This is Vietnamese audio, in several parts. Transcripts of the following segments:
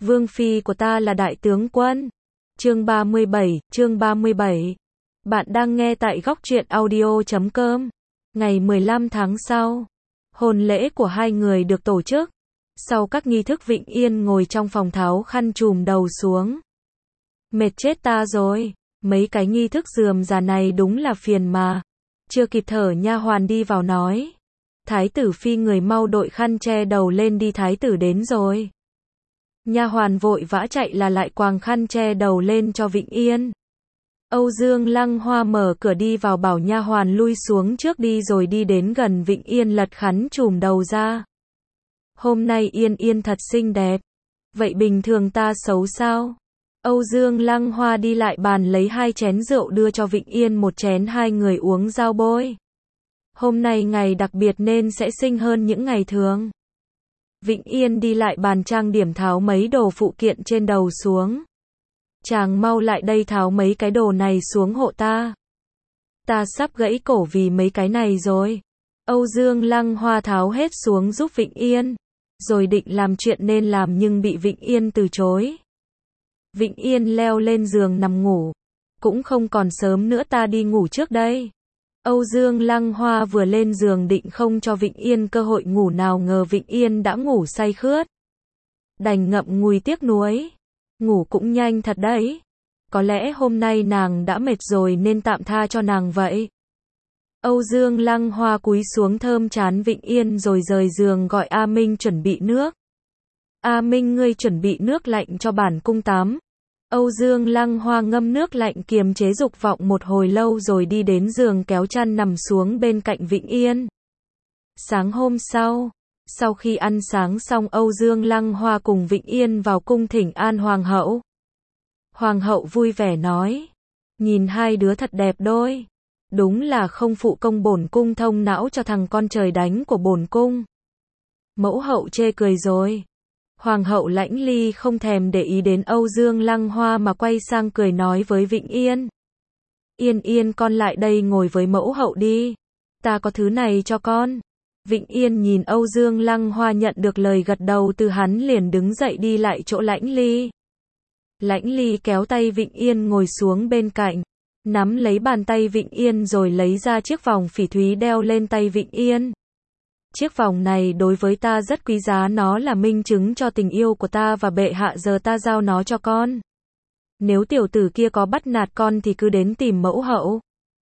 Vương phi của ta là đại tướng quân. Chương 37. Bạn đang nghe tại góc truyện audio.com. Ngày 15 tháng sau, hôn lễ của hai người được tổ chức. Sau các nghi thức, Vĩnh Yên ngồi trong phòng tháo khăn trùm đầu xuống. Mệt chết ta rồi, mấy cái nghi thức rườm rà này đúng là phiền mà. Chưa kịp thở, nha hoàn đi vào nói: Thái tử phi, người mau đội khăn che đầu lên đi, thái tử đến rồi. Nha hoàn vội vã chạy lại quàng khăn che đầu lên cho Vĩnh Yên. Âu Dương Lăng Hoa mở cửa đi vào, bảo nha hoàn lui xuống trước đi, rồi đi đến gần Vĩnh Yên lật khăn trùm đầu ra. Hôm nay Yên thật xinh đẹp. Vậy bình thường ta xấu sao? Âu Dương Lăng Hoa đi lại bàn lấy 2 chén rượu đưa cho Vĩnh Yên một chén, hai người uống giao bôi. Hôm nay ngày đặc biệt nên sẽ xinh hơn những ngày thường. Vĩnh Yên đi lại bàn trang điểm, tháo mấy đồ phụ kiện trên đầu xuống. Chàng mau lại đây, tháo mấy cái đồ này xuống hộ ta. Ta sắp gãy cổ vì mấy cái này rồi. Âu Dương Lăng Hoa tháo hết xuống giúp Vĩnh Yên, rồi định làm chuyện nên làm nhưng bị Vĩnh Yên từ chối. Vĩnh Yên leo lên giường nằm ngủ. Cũng không còn sớm nữa, ta đi ngủ trước đây. Âu Dương Lăng Hoa vừa lên giường định không cho Vĩnh Yên cơ hội ngủ, nào ngờ Vĩnh Yên đã ngủ say khướt. Đành ngậm ngùi tiếc nuối. Ngủ cũng nhanh thật đấy. Có lẽ hôm nay nàng đã mệt rồi nên tạm tha cho nàng vậy. Âu Dương Lăng Hoa cúi xuống thơm trán Vĩnh Yên rồi rời giường gọi A Minh chuẩn bị nước. A Minh, ngươi chuẩn bị nước lạnh cho bản cung tắm. Âu Dương Lăng Hoa ngâm nước lạnh kiềm chế dục vọng một hồi lâu rồi đi đến giường kéo chăn nằm xuống bên cạnh Vĩnh Yên. Sáng hôm sau khi ăn sáng xong, Âu Dương Lăng Hoa cùng Vĩnh Yên vào cung thỉnh an hoàng hậu. Hoàng hậu vui vẻ nói: Nhìn hai đứa thật đẹp đôi. Đúng là không phụ công bổn cung thông não cho thằng con trời đánh của bổn cung. Mẫu hậu chê cười rồi. Hoàng hậu Lãnh Ly không thèm để ý đến Âu Dương Lăng Hoa mà quay sang cười nói với Vĩnh Yên: Yên, con lại đây ngồi với mẫu hậu đi. Ta có thứ này cho con. Vĩnh Yên nhìn Âu Dương Lăng Hoa, nhận được lời gật đầu từ hắn, liền đứng dậy đi lại chỗ Lãnh Ly. Lãnh Ly kéo tay Vĩnh Yên ngồi xuống bên cạnh, nắm lấy bàn tay Vĩnh Yên rồi lấy ra chiếc vòng phỉ thúy đeo lên tay Vĩnh Yên. Chiếc vòng này đối với ta rất quý giá, nó là minh chứng cho tình yêu của ta và bệ hạ, giờ ta giao nó cho con. Nếu tiểu tử kia có bắt nạt con thì cứ đến tìm mẫu hậu.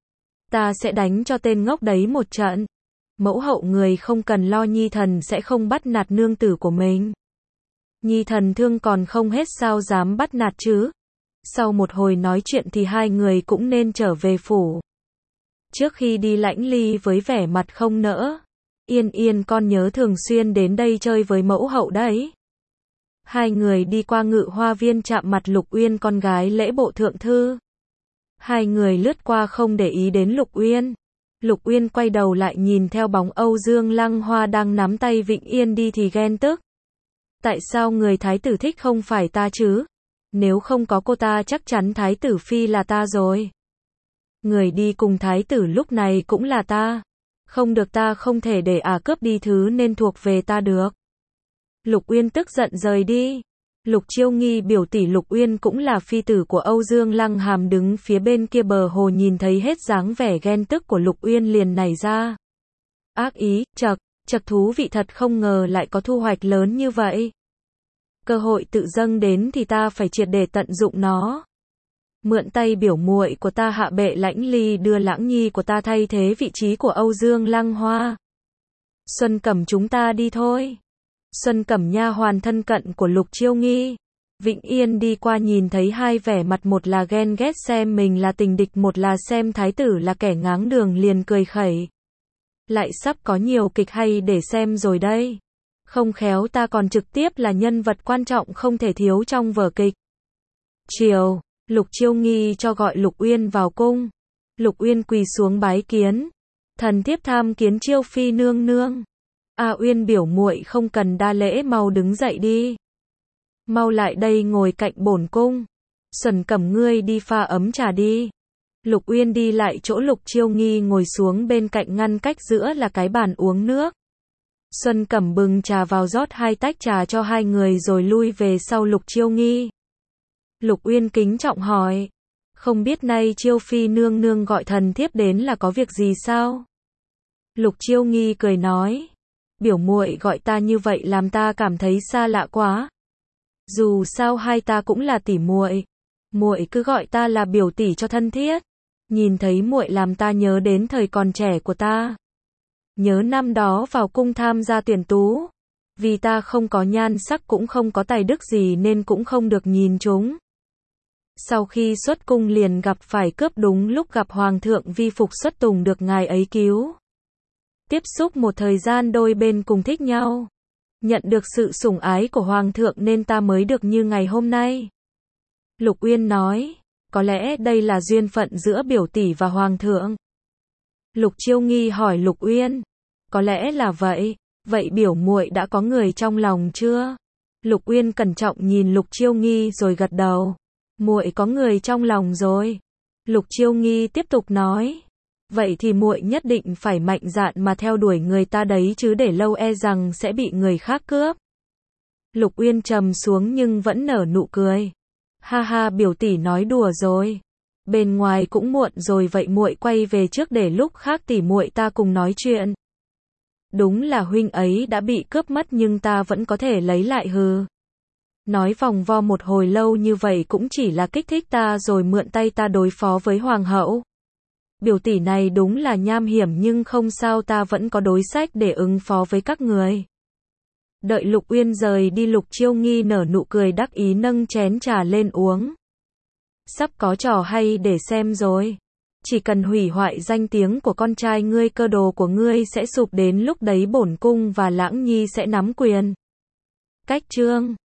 Ta sẽ đánh cho tên ngốc đấy một trận. Mẫu hậu người không cần lo, nhi thần sẽ không bắt nạt nương tử của mình. Nhi thần thương còn không hết sao dám bắt nạt chứ. Sau một hồi nói chuyện thì hai người cũng nên trở về phủ. Trước khi đi, Lãnh Ly với vẻ mặt không nỡ: Yên, con nhớ thường xuyên đến đây chơi với mẫu hậu đấy. Hai người đi qua Ngự Hoa Viên, chạm mặt Lục Uyên, con gái lễ bộ thượng thư. Hai người lướt qua không để ý đến Lục Uyên. Lục Uyên quay đầu lại nhìn theo bóng Âu Dương Lăng Hoa đang nắm tay Vĩnh Yên đi thì ghen tức. Tại sao người thái tử thích không phải ta chứ? Nếu không có cô ta chắc chắn thái tử phi là ta rồi. Người đi cùng thái tử lúc này cũng là ta. Không được, ta không thể để cướp đi thứ nên thuộc về ta được. Lục Uyên tức giận rời đi. Lục Chiêu Nghi, biểu tỷ Lục Uyên cũng là phi tử của Âu Dương Lăng Hàm, đứng phía bên kia bờ hồ, nhìn thấy hết dáng vẻ ghen tức của Lục Uyên liền nảy ra ác ý: chật thú vị thật, không ngờ lại có thu hoạch lớn như vậy. Cơ hội tự dâng đến thì ta phải triệt để tận dụng nó. Mượn tay biểu muội của ta hạ bệ Lãnh Ly đưa Lãng Nhi của ta thay thế vị trí của Âu Dương Lăng Hoa. Xuân Cẩm, chúng ta đi thôi. Xuân Cẩm, nha hoàn thân cận của Lục Chiêu Nghi. Vĩnh Yên đi qua nhìn thấy hai vẻ mặt, một là ghen ghét xem mình là tình địch, một là xem thái tử là kẻ ngáng đường, liền cười khẩy: Lại sắp có nhiều kịch hay để xem rồi đây. Không khéo ta còn trực tiếp là nhân vật quan trọng không thể thiếu trong vở kịch. Chiều, Lục Chiêu Nghi cho gọi Lục Uyên vào cung. Lục Uyên quỳ xuống bái kiến: Thần thiếp tham kiến Chiêu phi nương nương. Uyên biểu muội không cần đa lễ, mau đứng dậy đi. Mau lại đây ngồi cạnh bổn cung. Xuân Cẩm, ngươi đi pha ấm trà đi. Lục Uyên đi lại chỗ Lục Chiêu Nghi ngồi xuống bên cạnh, ngăn cách giữa là cái bàn uống nước. Xuân Cẩm bừng trà vào rót 2 tách trà cho 2 người rồi lui về sau Lục Chiêu Nghi. Lục Uyên kính trọng hỏi, không biết nay Chiêu Phi nương nương gọi thần thiếp đến là có việc gì sao? Lục Chiêu Nghi cười nói, biểu muội gọi ta như vậy làm ta cảm thấy xa lạ quá. Dù sao hai ta cũng là tỷ muội, muội cứ gọi ta là biểu tỷ cho thân thiết. Nhìn thấy muội làm ta nhớ đến thời còn trẻ của ta. Nhớ năm đó vào cung tham gia tuyển tú, vì ta không có nhan sắc cũng không có tài đức gì nên cũng không được nhìn chúng. Sau khi xuất cung liền gặp phải cướp, đúng lúc gặp hoàng thượng vi phục xuất tùng được ngài ấy cứu. Tiếp xúc một thời gian đôi bên cùng thích nhau. Nhận được sự sủng ái của hoàng thượng nên ta mới được như ngày hôm nay. Lục Uyên nói, có lẽ đây là duyên phận giữa biểu tỷ và hoàng thượng. Lục Chiêu Nghi hỏi Lục Uyên, có lẽ là vậy, vậy biểu muội đã có người trong lòng chưa? Lục Uyên cẩn trọng nhìn Lục Chiêu Nghi rồi gật đầu, muội có người trong lòng rồi. Lục Chiêu Nghi tiếp tục nói, vậy thì muội nhất định phải mạnh dạn mà theo đuổi người ta đấy chứ để lâu e rằng sẽ bị người khác cướp. Lục Uyên trầm xuống nhưng vẫn nở nụ cười. Ha ha, biểu tỷ nói đùa rồi. Bên ngoài cũng muộn rồi, vậy muội quay về trước để lúc khác tỷ muội ta cùng nói chuyện. Đúng là huynh ấy đã bị cướp mất nhưng ta vẫn có thể lấy lại hừ. Nói vòng vo một hồi lâu như vậy cũng chỉ là kích thích ta rồi mượn tay ta đối phó với hoàng hậu. Biểu tỷ này đúng là nham hiểm nhưng không sao, ta vẫn có đối sách để ứng phó với các người. Đợi Lục Uyên rời đi, Lục Chiêu Nghi nở nụ cười đắc ý nâng chén trà lên uống. Sắp có trò hay để xem rồi. Chỉ cần hủy hoại danh tiếng của con trai ngươi, cơ đồ của ngươi sẽ sụp, đến lúc đấy bổn cung và Lãng Nhi sẽ nắm quyền. Cách chương